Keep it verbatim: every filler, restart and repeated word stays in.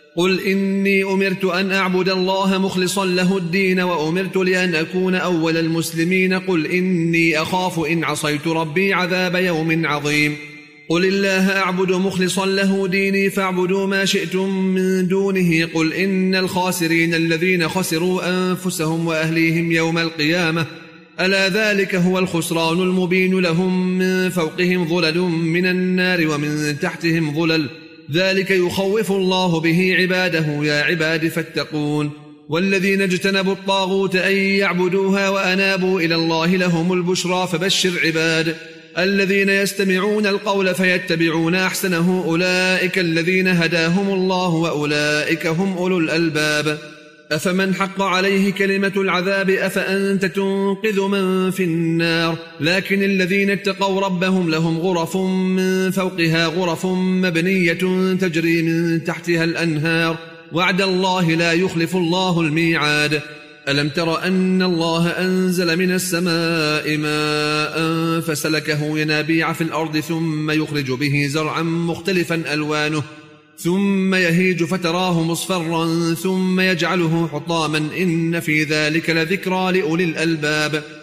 قل إني أمرت أن أعبد الله مخلصا له الدين وأمرت لأن أكون أول المسلمين. قل إني أخاف إن عصيت ربي عذاب يوم عظيم. قل الله أعبد مخلصا له ديني فاعبدوا ما شئتم من دونه. قل إن الخاسرين الذين خسروا أنفسهم وأهليهم يوم القيامة ألا ذلك هو الخسران المبين. لهم من فوقهم ظلل من النار ومن تحتهم ظلل ذلك يخوف الله به عباده يا عباد فاتقون. والذين اجتنبوا الطاغوت أن يعبدوها وأنابوا إلى الله لهم البشرى فبشر عباد الذين يستمعون القول فيتبعون أحسنه أولئك الذين هداهم الله وأولئك هم أولو الألباب. أفمن حق عليه كلمة العذاب أفأنت تنقذ من في النار. لكن الذين اتقوا ربهم لهم غرف من فوقها غرف مبنية تجري من تحتها الأنهار وعد الله لا يخلف الله الميعاد. ألم تر أن الله أنزل من السماء ماء فسلكه ينابيع في الأرض ثم يخرج به زرعا مختلفا ألوانه ثم يهيج فتراه مصفرا ثم يجعله حطاما إن في ذلك لذكرى لأولي الألباب.